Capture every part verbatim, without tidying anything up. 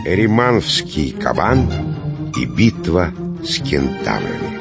Эриманфский кабан и битва с кентаврами.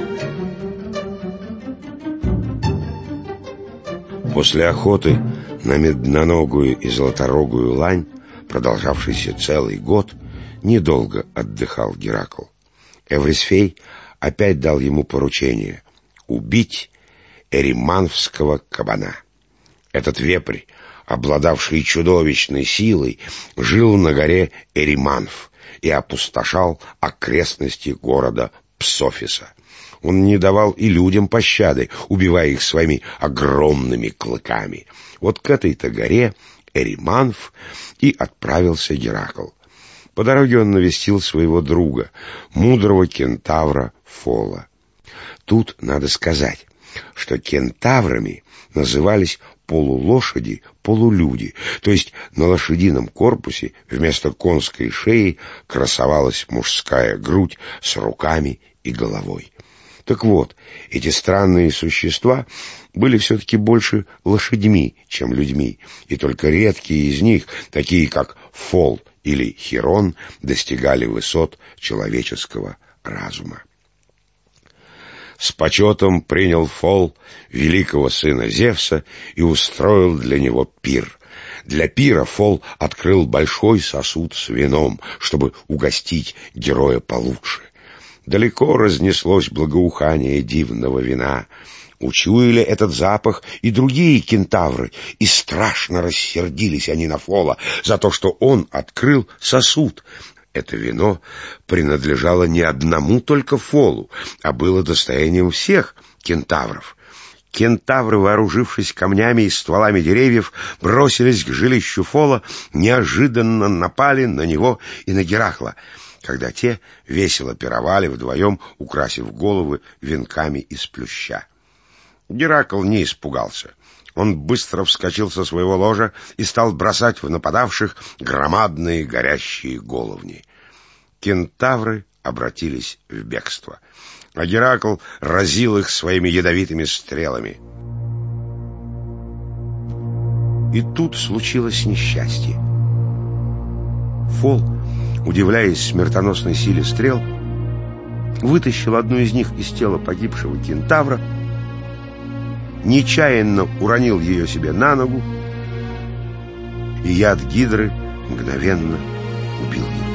После охоты на медноногую и золоторогую лань, продолжавшейся целый год, недолго отдыхал Геракл. Эврисфей опять дал ему поручение — убить эриманфского кабана. Этот вепрь, обладавший чудовищной силой, жил на горе Эриманф и опустошал окрестности города Псофиса. Он не давал и людям пощады, убивая их своими огромными клыками. Вот к этой-то горе Эриманф и отправился Геракл. По дороге он навестил своего друга, мудрого кентавра Фола. Тут надо сказать, что кентаврами назывались полулошади, полулюди, то есть на лошадином корпусе вместо конской шеи красовалась мужская грудь с руками и головой. Так вот, эти странные существа были все-таки больше лошадьми, чем людьми, и только редкие из них, такие как Фол или Хирон, достигали высот человеческого разума. С почетом принял Фол великого сына Зевса и устроил для него пир. Для пира Фол открыл большой сосуд с вином, чтобы угостить героя получше. Далеко разнеслось благоухание дивного вина. Учуяли этот запах и другие кентавры, и страшно рассердились они на Фола за то, что он открыл сосуд. Это вино принадлежало не одному только Фолу, а было достоянием всех кентавров. Кентавры, вооружившись камнями и стволами деревьев, бросились к жилищу Фола, неожиданно напали на него и на Геракла, когда те весело пировали вдвоем, украсив головы венками из плюща. Геракл не испугался. Он быстро вскочил со своего ложа и стал бросать в нападавших громадные горящие головни. Кентавры обратились в бегство, а Геракл разил их своими ядовитыми стрелами. И тут случилось несчастье. Фол, удивляясь смертоносной силе стрел, вытащил одну из них из тела погибшего кентавра, нечаянно уронил ее себе на ногу, и яд гидры мгновенно убил его.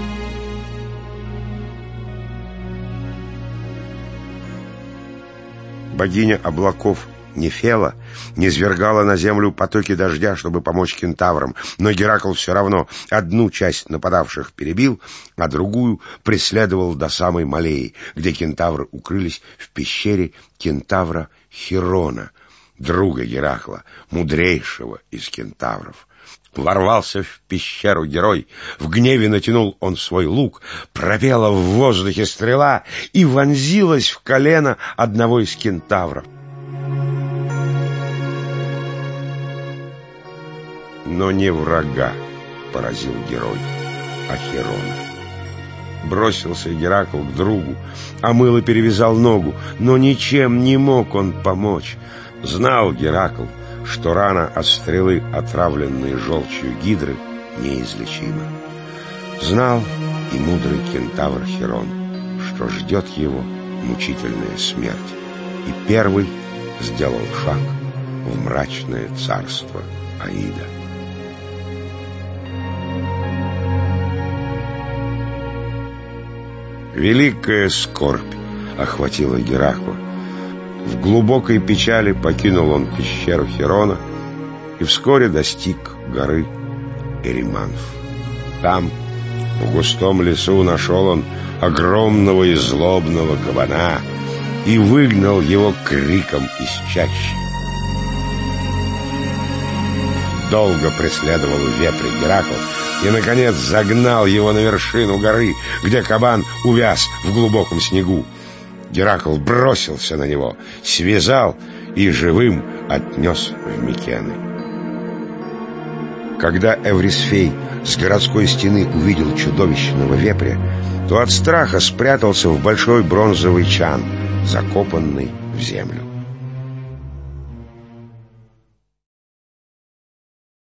Богиня облаков Нефела низвергала на землю потоки дождя, чтобы помочь кентаврам, но Геракл все равно одну часть нападавших перебил, а другую преследовал до самой Малеи, где кентавры укрылись в пещере кентавра Хирона, друга Геракла, мудрейшего из кентавров. Ворвался в пещеру герой, в гневе натянул он свой лук, пропела в воздухе стрела и вонзилась в колено одного из кентавров. Но не врага поразил герой, а Хирона. Бросился Геракл к другу, омыл и перевязал ногу, но ничем не мог он помочь. Знал Геракл, что рана от стрелы, отравленной желчью гидры, неизлечима. Знал и мудрый кентавр Хирон, что ждет его мучительная смерть, и первый сделал шаг в мрачное царство Аида. Великая скорбь охватила Геракла. В глубокой печали покинул он пещеру Хирона и вскоре достиг горы Эриманф. Там, в густом лесу, нашел он огромного и злобного кабана и выгнал его криком из чащи. Долго преследовал вепрь Геракл и, наконец, загнал его на вершину горы, где кабан увяз в глубоком снегу. Геракл бросился на него, связал и живым отнес в Микены. Когда Эврисфей с городской стены увидел чудовищного вепря, то от страха спрятался в большой бронзовый чан, закопанный в землю.